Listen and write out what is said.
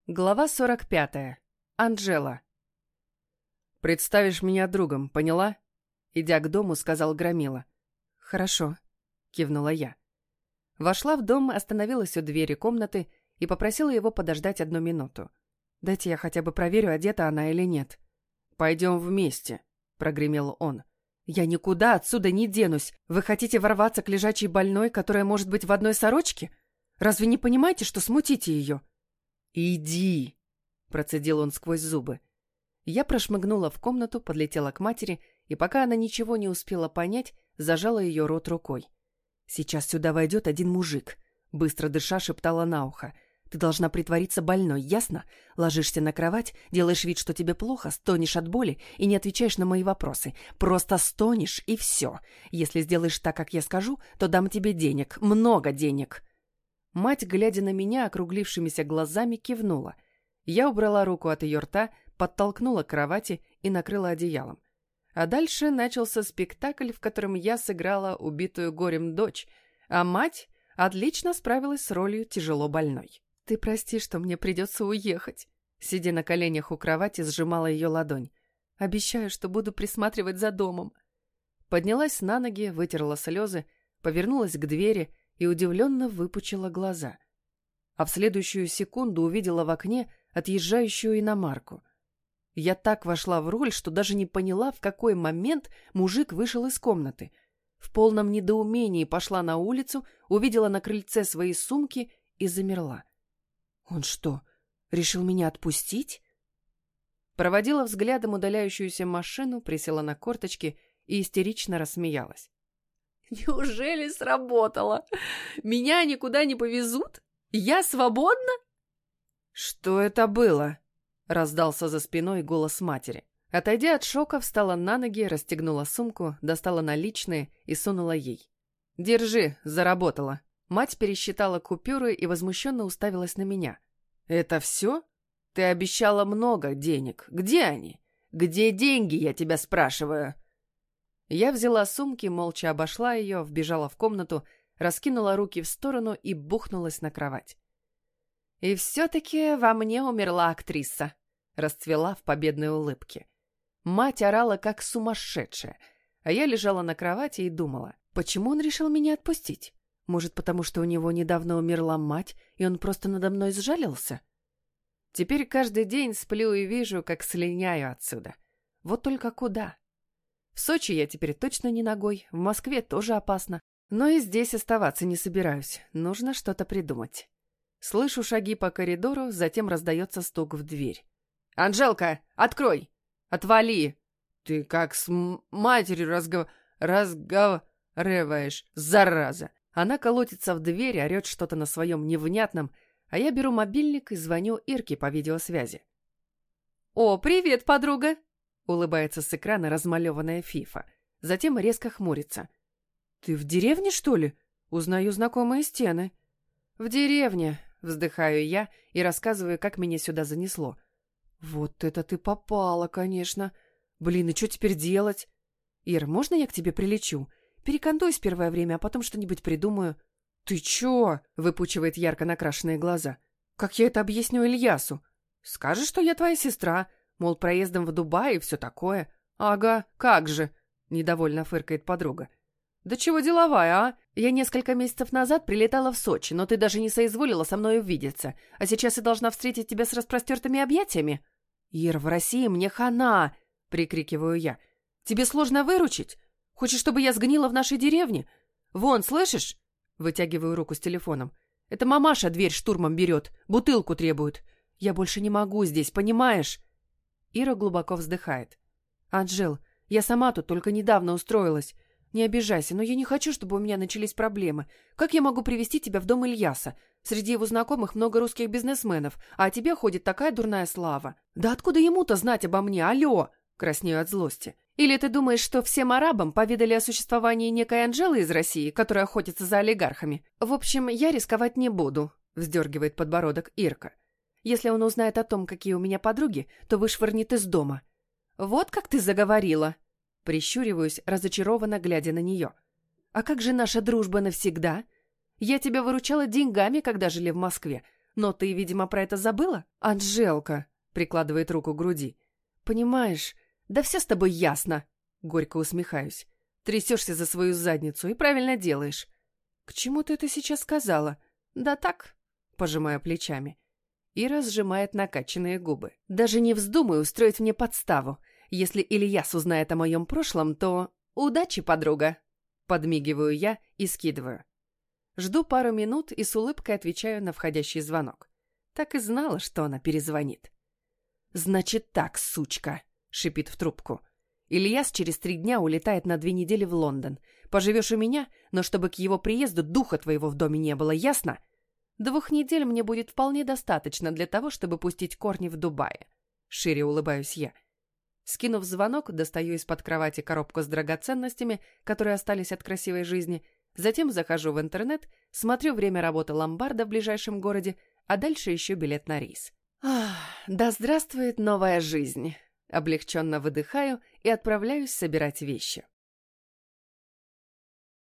Глава 45. Анжела. «Представишь меня другом, поняла?» Идя к дому, сказал Громила. «Хорошо», — кивнула я. Вошла в дом, остановилась у двери комнаты и попросила его подождать 1 минуту. «Дайте я хотя бы проверю, одета она или нет». «Пойдем вместе», — прогремел он. «Я никуда отсюда не денусь. Вы хотите ворваться к лежачей больной, которая может быть в одной сорочке? Разве не понимаете, что смутите ее?» «Иди!» — процедил он сквозь зубы. Я прошмыгнула в комнату, подлетела к матери, и пока она ничего не успела понять, зажала ее рот рукой. «Сейчас сюда войдет один мужик», — быстро дыша шептала на ухо. «Ты должна притвориться больной, ясно? Ложишься на кровать, делаешь вид, что тебе плохо, стонешь от боли и не отвечаешь на мои вопросы. Просто стонешь, и все. Если сделаешь так, как я скажу, то дам тебе денег, много денег». Мать, глядя на меня округлившимися глазами, кивнула. Я убрала руку от ее рта, подтолкнула к кровати и накрыла одеялом. А дальше начался спектакль, в котором я сыграла убитую горем дочь, а мать отлично справилась с ролью тяжело больной. «Ты прости, что мне придется уехать», — сидя на коленях у кровати, сжимала ее ладонь. «Обещаю, что буду присматривать за домом». Поднялась на ноги, вытерла слезы, повернулась к двери и удивленно выпучила глаза. А в следующую секунду увидела в окне отъезжающую иномарку. Я так вошла в роль, что даже не поняла, в какой момент мужик вышел из комнаты. В полном недоумении пошла на улицу, увидела на крыльце свои сумки и замерла. Он что, решил меня отпустить? Проводила взглядом удаляющуюся машину, присела на корточки и истерично рассмеялась. «Неужели сработало? Меня никуда не повезут? Я свободна?» «Что это было?» — раздался за спиной голос матери. Отойдя от шока, встала на ноги, расстегнула сумку, достала наличные и сунула ей. «Держи, заработала». Мать пересчитала купюры и возмущенно уставилась на меня. «Это все? Ты обещала много денег. Где они? Где деньги, я тебя спрашиваю?» Я взяла сумки, молча обошла ее, вбежала в комнату, раскинула руки в сторону и бухнулась на кровать. «И все-таки во мне умерла актриса», — расцвела в победной улыбке. Мать орала, как сумасшедшая, а я лежала на кровати и думала, почему он решил меня отпустить? Может, потому что у него недавно умерла мать, и он просто надо мной сжалился? Теперь каждый день сплю и вижу, как слиняю отсюда. Вот только куда? В Сочи я теперь точно не ногой, в Москве тоже опасно. Но и здесь оставаться не собираюсь, нужно что-то придумать. Слышу шаги по коридору, затем раздается стук в дверь. «Анжелка, открой! Отвали! Ты как с матерью разговариваешь, зараза!» Она колотится в дверь, орет что-то на своем невнятном, а я беру мобильник и звоню Ирке по видеосвязи. «О, привет, подруга!» — улыбается с экрана размалеванная Фифа. Затем резко хмурится. «Ты в деревне, что ли? Узнаю знакомые стены». «В деревне», — вздыхаю я и рассказываю, как меня сюда занесло. «Вот это ты попала, конечно. Блин, и что теперь делать? Ир, можно я к тебе прилечу? Перекантуюсь первое время, а потом что-нибудь придумаю». «Ты чё?» — выпучивает ярко накрашенные глаза. «Как я это объясню Ильясу? Скажешь, что я твоя сестра, мол, проездом в Дубай и все такое». «Ага, как же!» — недовольно фыркает подруга. «Да чего деловая, а? Я несколько месяцев назад прилетала в Сочи, но ты даже не соизволила со мной увидеться, а сейчас я должна встретить тебя с распростертыми объятиями?» «Ир, в России мне хана!» — прикрикиваю я. «Тебе сложно выручить? Хочешь, чтобы я сгнила в нашей деревне? Вон, слышишь?» Вытягиваю руку с телефоном. «Это мамаша дверь штурмом берет, бутылку требует. Я больше не могу здесь, понимаешь?» Ира глубоко вздыхает. «Анжел, я сама тут только недавно устроилась. Не обижайся, но я не хочу, чтобы у меня начались проблемы. Как я могу привести тебя в дом Ильяса? Среди его знакомых много русских бизнесменов, а о тебе ходит такая дурная слава. Да откуда ему-то знать обо мне? Алло!» Краснею от злости. «Или ты думаешь, что всем арабам поведали о существовании некой Анжелы из России, которая охотится за олигархами? В общем, я рисковать не буду», — вздергивает подбородок Ирка. «Если он узнает о том, какие у меня подруги, то вышвырнет из дома». «Вот как ты заговорила!» Прищуриваюсь, разочарованно глядя на нее. «А как же наша дружба навсегда? Я тебя выручала деньгами, когда жили в Москве. Но ты, видимо, про это забыла? Анжелка, прикладывает руку к груди. Понимаешь, да все с тобой ясно. Горько усмехаюсь. Трясешься за свою задницу и правильно делаешь. К чему ты это сейчас сказала? Да так, пожимаю плечами. Ира сжимает накачанные губы. Даже не вздумай устроить мне подставу. Если Ильяс узнает о моем прошлом, то... Удачи, подруга! Подмигиваю я и скидываю. Жду пару минут и с улыбкой отвечаю на входящий звонок. Так и знала, что она перезвонит. «Значит так, сучка!» — шипит в трубку. «Ильяс через 3 дня улетает на 2 недели в Лондон. Поживешь у меня, но чтобы к его приезду духа твоего в доме не было, ясно? 2 недель мне будет вполне достаточно для того, чтобы пустить корни в Дубае». Шире улыбаюсь я. Скинув звонок, достаю из-под кровати коробку с драгоценностями, которые остались от красивой жизни, затем захожу в интернет, смотрю время работы ломбарда в ближайшем городе, а дальше ищу билет на рейс. Да здравствует новая жизнь! Облегченно выдыхаю и отправляюсь собирать вещи.